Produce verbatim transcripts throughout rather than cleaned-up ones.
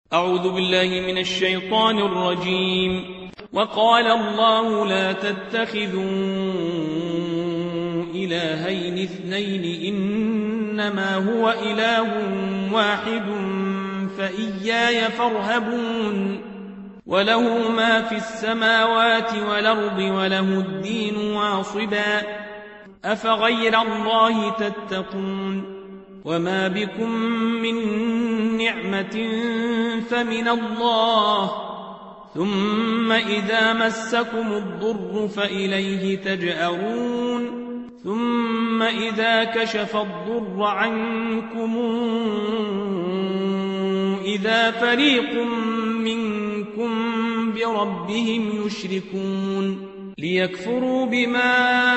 أعوذ بالله من الشيطان الرجيم. وقال الله لا تتخذوا إلهين اثنين إنما هو إله واحد فإياي فارهبون وله ما في السماوات والأرض وله الدين واصبا أفغير الله تتقون وما بكم من نعمة فمن الله ثم إذا مسكم الضر فإليه تجأرون ثم إذا كشف الضر عنكم إذا فريق منكم بربهم يشركون ليكفروا بما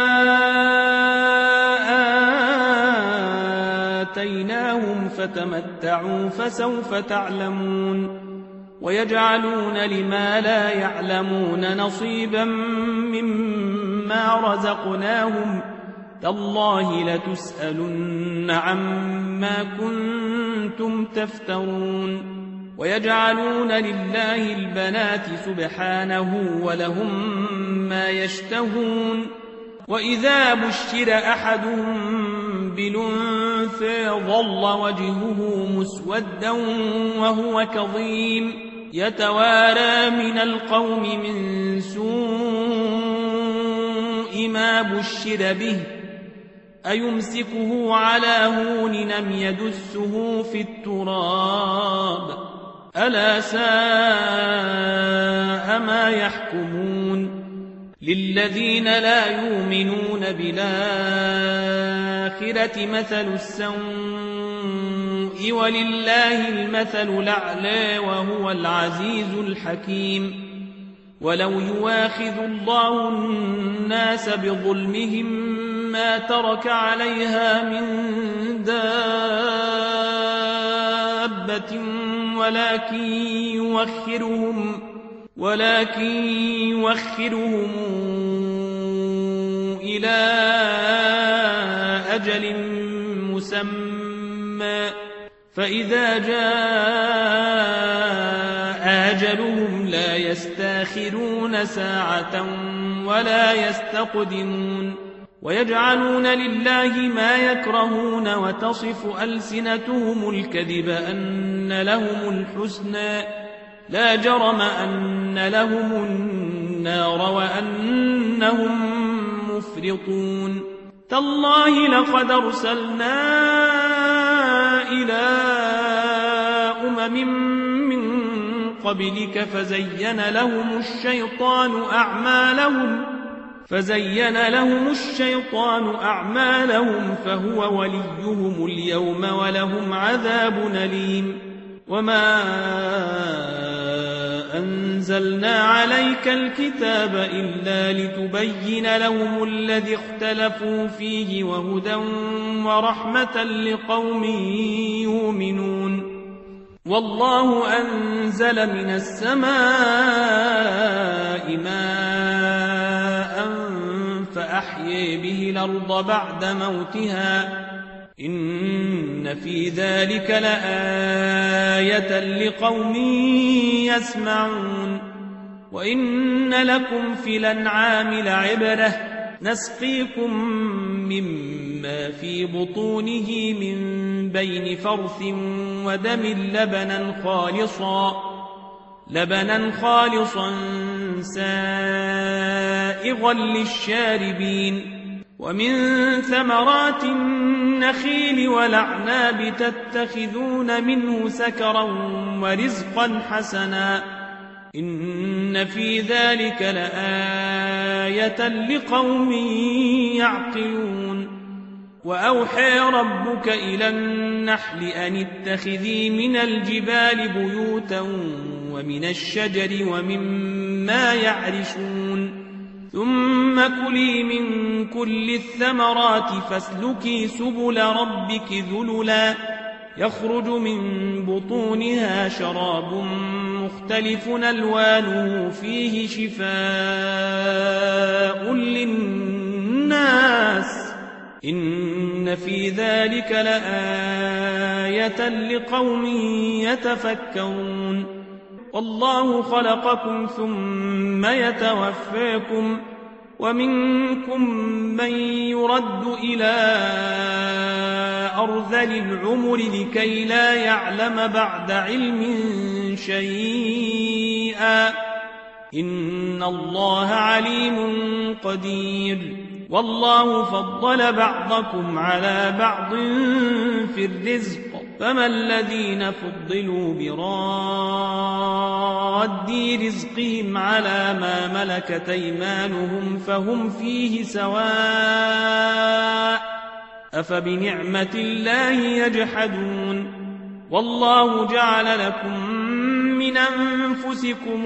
آتيناهم فتمتعوا فسوف تعلمون ويجعلون لما لا يعلمون نصيبا مما رزقناهم تالله لتسألن عما كنتم تفترون ويجعلون لله البنات سبحانه ولهم ما يشتهون وإذا بشر أحدهم بالأنثى ظل وجهه مسودا وهو كظيم يتوارى من القوم من سوء ما بشر به أيمسكه على هون أم يدسه في التراب ألا ساء ما يحكمون للذين لا يؤمنون بالآخرة مثل السوء ولله المثل الأعلى وهو العزيز الحكيم ولو يواخذ الله الناس بظلمهم ما ترك عليها من دابة ولكن يوخرهم ولكن يوخرهم إلى أجل مسمى فإذا جاء أجلهم لا يستاخرون ساعة ولا يستقدمون ويجعلون لله ما يكرهون وتصف ألسنتهم الكذب أن لهم الحسنى لا جرم أن لهم النار وأنهم مفرطون تالله لقد أرسلنا إلى أمم من قبلك فزين لهم الشيطان أعمالهم فزين لهم الشيطان أعمالهم فهو وليهم اليوم ولهم عذاب أليم وما أنزلنا عليك الكتاب إلا لتبين لهم الذي اختلفوا فيه وهدى ورحمة لقوم يؤمنون والله أنزل من السماء ماء فأحيي به الأرض بعد موتها إن في ذلك لآية لقوم يسمعون وإن لكم في الأنعام لعبرة نسقيكم مما في بطونه من بين فرث ودم لبنا خالصا لبنا خالصا سائغا للشاربين ومن ثمرات النخيل والأعناب تتخذون منه سكرا ورزقا حسنا إن في ذلك لآية لقوم يعقلون وأوحى ربك إلى النحل أن اتخذي من الجبال بيوتا ومن الشجر ومما يعرشون ثم كلي من كل الثمرات فاسلكي سبل ربك ذللا يخرج من بطونها شراب مختلف ألوانه فيه شفاء للناس إن في ذلك لآية آية لقوم يتفكرون والله خلقكم ثم يتوفاكم ومنكم من يرد إلى أرذل العمر لكي لا يعلم بعد علم شيئا إن الله عليم قدير والله فضل بعضكم على بعض في الرزق فما الذين فضلوا براد رزقهم على ما ملكت أيمانهم فهم فيه سواء أفبنعمة الله يجحدون والله جعل لكم من أنفسكم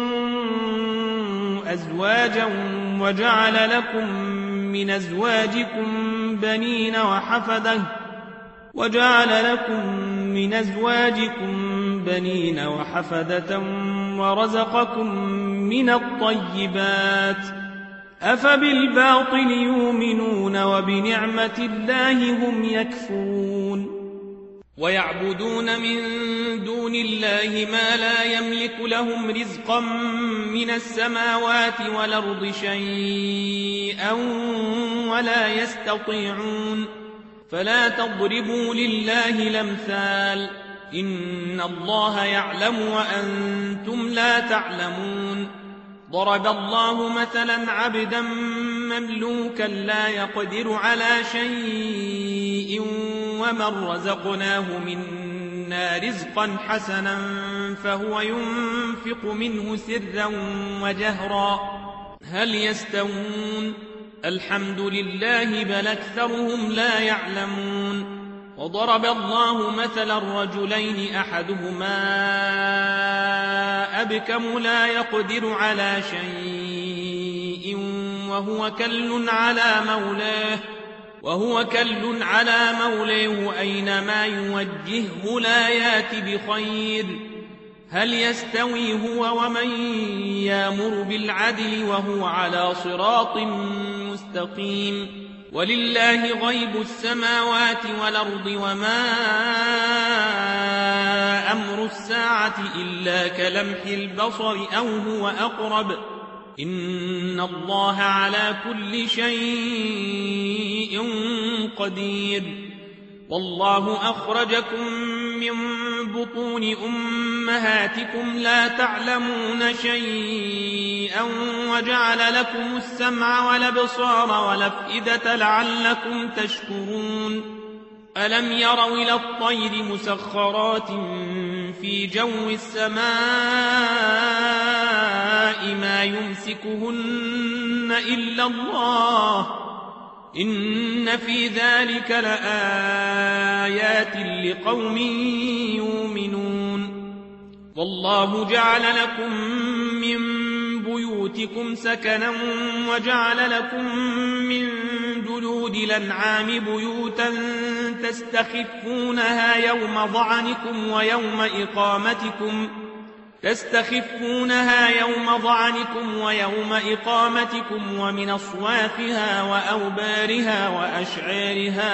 أزواجا وجعل لكم من أزواجكم بنين وحفدة وجعل لكم من أزواجكم بنين وحفدة ورزقكم من الطيبات أفبالباطل يؤمنون وبنعمة الله هم يكفرون ويعبدون من دون الله ما لا يملك لهم رزقا من السماوات والأرض شيئا ولا يستطيعون فلا تضربوا لله الأمثال إن الله يعلم وأنتم لا تعلمون ضرب الله مثلا عبدا مملوكا لا يقدر على شيء ومن رزقناه منا رزقا حسنا فهو ينفق منه سرا وجهرا هل يستوون الحمد لله بل أكثرهم لا يعلمون وضرب الله مثلا رجلين أحدهما أبكم لا يقدر على شيء وهو كل على مولاه وهو كل على مولاه أينما يوجهه لا يات بخير هل يستوي هو ومن يأمر بالعدل وهو على صراط مستقيم ولله غيب السماوات والأرض وما أمر الساعة إلا كلمح البصر أو هو أقرب إن الله على كل شيء قدير والله أخرجكم من بطون أمهاتكم لا تعلمون شيئا وجعل لكم السمع والأبصار والأفئدة لعلكم تشكرون ألم يروا إلى الطير مسخرات في جو السماء ما يمسكهن إلا الله إن في ذلك لآيات لقوم يؤمنون والله جعل لكم من بيوتكم سكنا وجعل لكم من جلود الأنعام بيوتا تستخفونها يوم ظعنكم ويوم إقامتكم تستخفونها يوم ظعنكم ويوم إقامتكم ومن أصوافها وأوبارها وأشعارها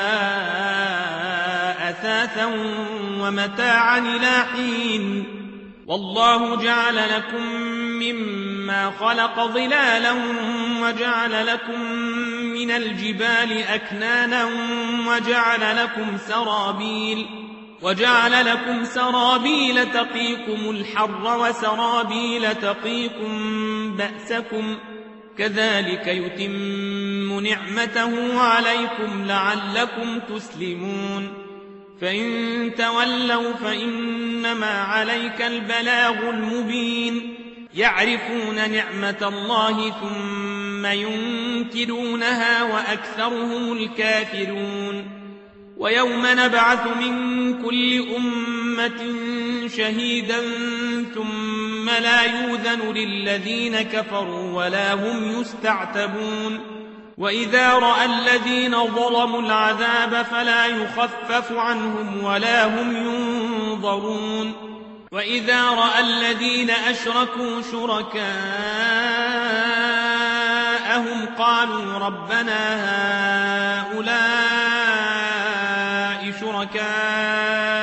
أثاثا ومتاعا إلى حين والله جعل لكم مما خلق ظلالا وجعل لكم من الجبال أكنانا وجعل لكم سرابيل وجعل لكم سرابيل تقيكم الحر وسرابيل تقيكم بأسكم كذلك يتم نعمته عليكم لعلكم تسلمون فإن تولوا فإنما عليك البلاغ المبين يعرفون نعمة الله ثم ينكرونها وأكثرهم الكافرون ويوم نبعث من كل أمة شهيدا ثم لا يؤذن للذين كفروا ولا هم يستعتبون وإذا رأى الذين ظلموا العذاب فلا يخفف عنهم ولا هم ينظرون وإذا رأى الذين أشركوا شركاءهم قالوا ربنا هؤلاء شركاء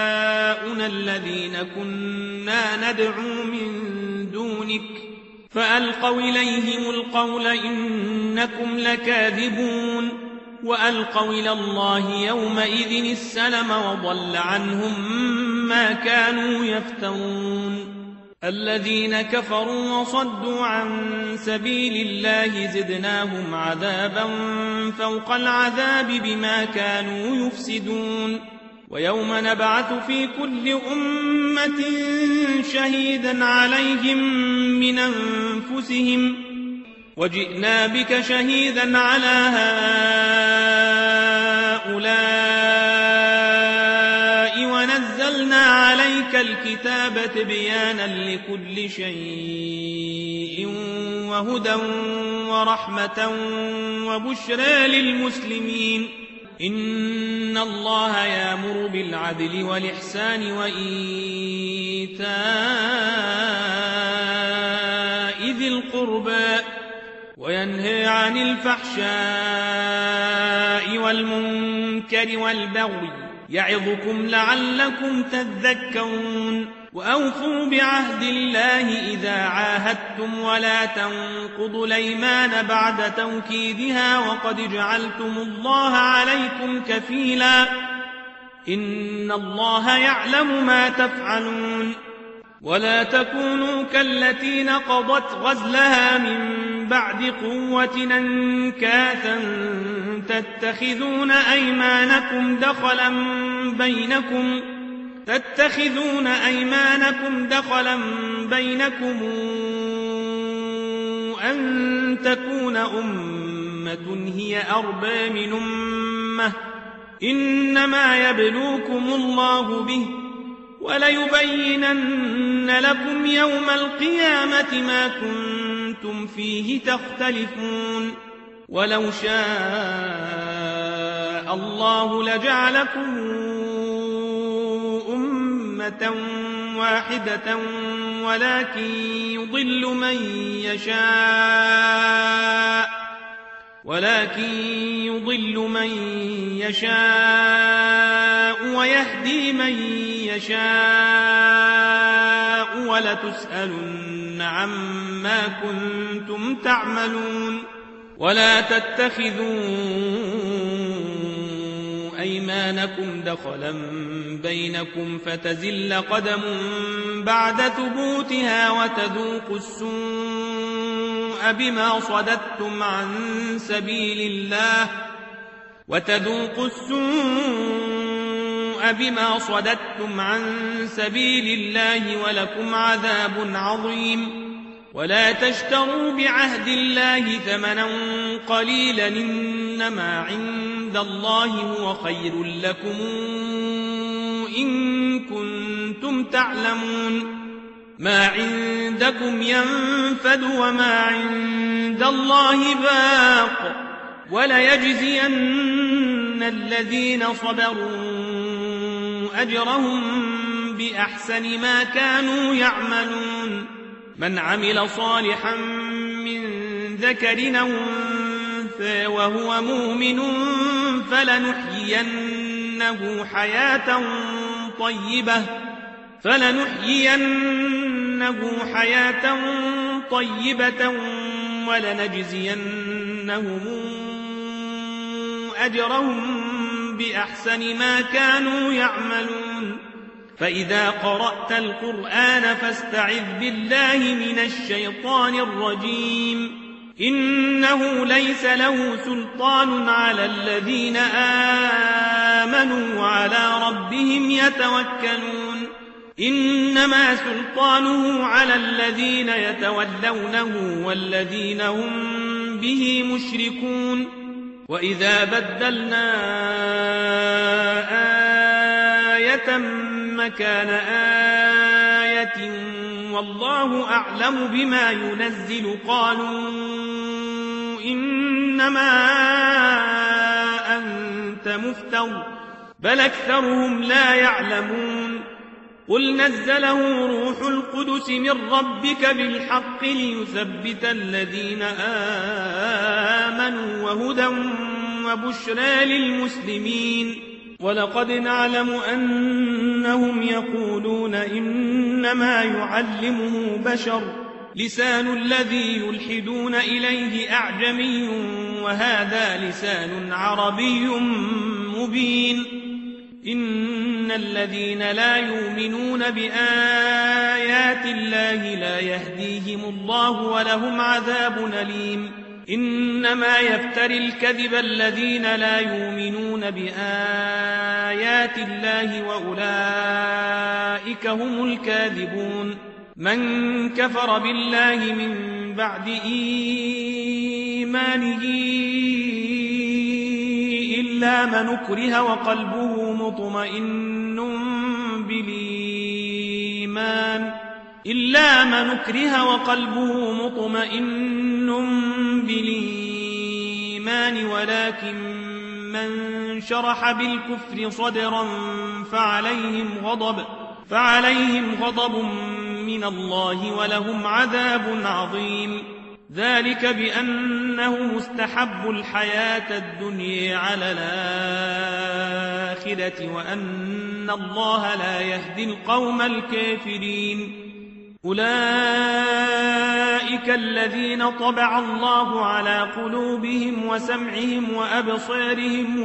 الذين كنا ندعو من دونك فألقوا إليهم القول إنكم لكاذبون وألقوا إلى الله يومئذ السلم وضل عنهم ما كانوا يفترون الذين كفروا وصدوا عن سبيل الله زدناهم عذابا فوق العذاب بما كانوا يفسدون ويوم نبعث في كل أمة شهيدا عليهم من أنفسهم وجئنا بك شهيدا على هؤلاء ونزلنا عليك الكتاب تبيانا لكل شيء وهدى ورحمة وبشرى للمسلمين إن الله يأمر بالعدل والإحسان وإيتاء ذي القربى وينهى عن الفحشاء والمنكر والبغي يعظكم لعلكم تذكرون وأوفوا بعهد الله إذا عاهدتم ولا تنقضوا الأيمان بعد توكيدها وقد جعلتم الله عليكم كفيلا إن الله يعلم ما تفعلون ولا تكونوا كالتي نقضت غزلها من بعد قوة أنكاثا تتخذون أيمانكم دخلا بينكم تتخذون أيمانكم دخلا بينكم أن تكون أمة هي أربى من أمة إنما يبلوكم الله به وليبينن لكم يوم القيامة ما كنتم فيه تختلفون ولو شاء الله لجعلكم أمة واحدة ولكن يضل من يشاء ولكن يضل من يشاء ويهدي من يشاء ولتسألن عما كنتم تعملون ولا تتخذوا أيمانكم دخلا بينكم فتزل قدم بعد ثبوتها وتذوقوا السوء بما صددتم عن سبيل الله وتذوقوا السوء بما صددتم عن سبيل الله ولكم عذاب عظيم ولا تشتروا بعهد الله ثمنا قليلا إنما عند الله هو خير لكم إن كنتم تعلمون ما عندكم ينفد وما عند الله باق وليجزين الذين صبروا أجرهم بأحسن ما كانوا يعملون من عمل صالحا من ذكر أو أنثى وهو مؤمن فلنحيينه حياة طيبة فلنحيينه حياة طيبة ولنجزينهم أجرهم بأحسن ما كانوا يعملون فإذا قرأت القرآن فاستعذ بالله من الشيطان الرجيم إنه ليس له سلطان على الذين آمنوا وعلى ربهم يتوكلون إنما سلطانه على الذين يتولونه والذين هم به مشركون وإذا بدلنا آية مكان آية والله أعلم بما ينزل قالوا إنما أنت مفتر بل أكثرهم لا يعلمون قل نزله روح القدس من ربك بالحق ليثبت الذين آمنوا وهدى وبشرى للمسلمين ولقد نعلم أنهم يقولون إنما يعلمه بشر لسان الذي يلحدون إليه أعجمي وهذا لسان عربي مبين إن الذين لا يؤمنون بآيات الله لا يهديهم الله ولهم عذاب أليم إنما يفتري الكذب الذين لا يؤمنون بآيات الله وأولئك هم الكاذبون من كفر بالله من بعد إيمانه إلا من أكره وقلبه مطمئن بالإيمان إلا من أكره وقلبه مطمئن بالإيمان ولكن من شرح بالكفر صدرا فعليهم غضب فعليهم غضب من الله ولهم عذاب عظيم ذلك بأنه مستحب الحياة الدنيا على الآخرة وأن الله لا يهدي القوم الكافرين أولئك الذين طبع الله على قلوبهم وسمعهم وأبصارهم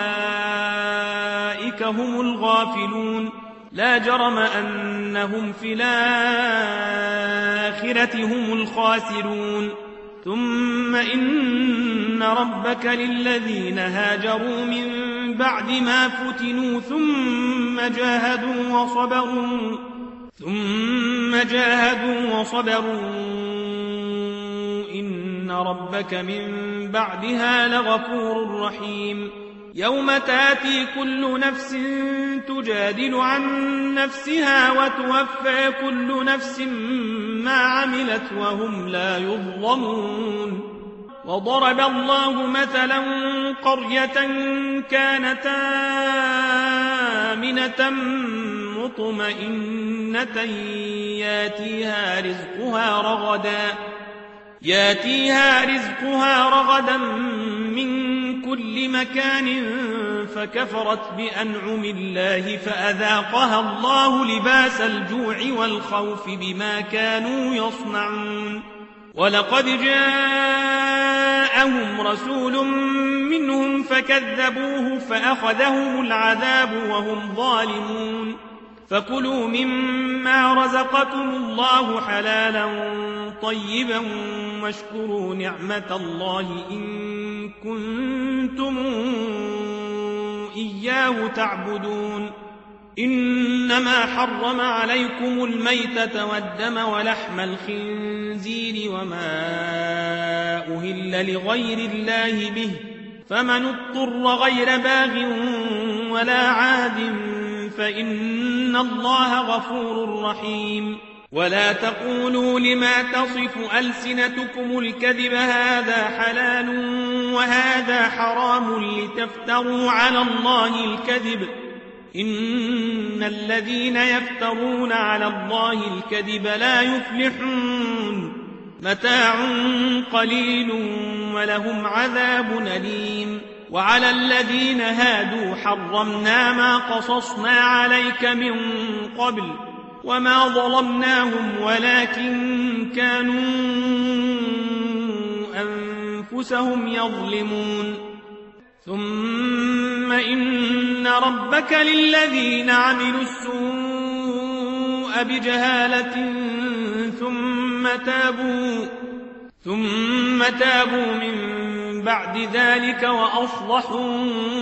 وأولئك هم الغافلون لا جرم أنهم في الآخرة هم الخاسرون ثم إن ربك للذين هاجروا من بعد ما فتنوا ثم جاهدوا وصبروا ثم جاهدوا وصبروا إن ربك من بعدها لغفور رحيم يوم تاتي كل نفس تجادل عن نفسها وتوفى كل نفس ما عملت وهم لا يظلمون وضرب الله مثلا قرية كانت آمنة مطمئنة ياتيها رزقها رغدا ياتيها رزقها رغدا من كل مكان فكفرت بأنعم الله فأذاقها الله لباس الجوع والخوف بما كانوا يصنعون ولقد جاءهم رسول منهم فكذبوه فأخذهم العذاب وهم ظالمون فكلوا مما رزقكم الله حلالا طيبا واشكروا نعمة الله إن كنتم إياه تعبدون إنما حرم عليكم الميتة والدم ولحم الخنزير وما أهل لغير الله به فمن اضطر غير باغ ولا عاد فإن الله غفور رحيم ولا تقولوا لما تصف ألسنتكم الكذب هذا حلال وهذا حرام لتفتروا على الله الكذب إن الذين يفترون على الله الكذب لا يفلحون متاع قليل ولهم عذاب أليم وعلى الذين هادوا حرمنا ما قصصنا عليك من قبل وما ظلمناهم ولكن كانوا أنفسهم يظلمون ثم إن ربك للذين عملوا السوء بجهالة ثم تابوا ثم تابوا من بعد ذلك وأصلحوا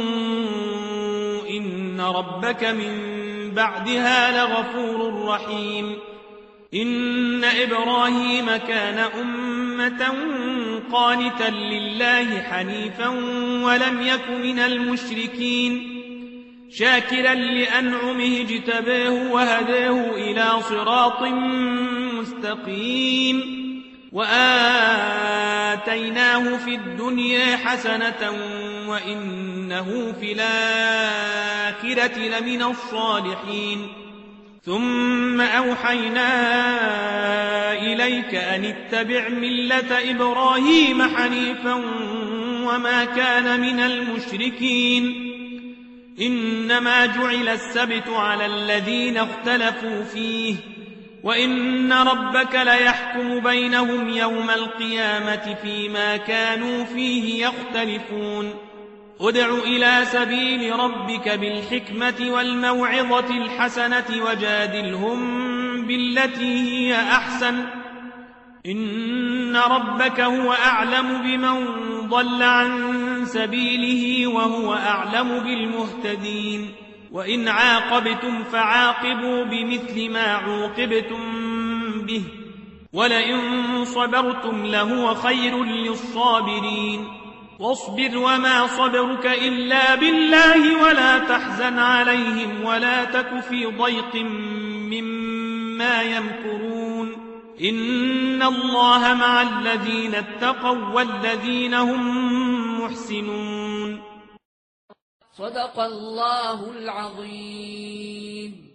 إن ربك من بعدها لغفور رحيم إن إبراهيم كان أمة قانتا لله حنيفا ولم يك من المشركين شاكرا لأنعمه اجتباه وهداه إلى صراط مستقيم وآتيناه في الدنيا حسنة وإنه في الآخرة لمن الصالحين ثم أوحينا إليك أن اتبع ملة إبراهيم حنيفا وما كان من المشركين إنما جعل السبت على الذين اختلفوا فيه وإن ربك ليحكم بينهم يوم القيامة فيما كانوا فيه يختلفون ادع إلى سبيل ربك بالحكمة والموعظة الحسنة وجادلهم بالتي هي أحسن إن ربك هو أعلم بمن ضل عن سبيله وهو أعلم بالمهتدين وإن عاقبتم فعاقبوا بمثل ما عوقبتم به ولئن صبرتم لهو خير للصابرين واصبر وما صبرك إلا بالله ولا تحزن عليهم ولا تك في ضيق مما يمكرون إن الله مع الذين اتقوا والذين هم محسنون. صدق الله العظيم.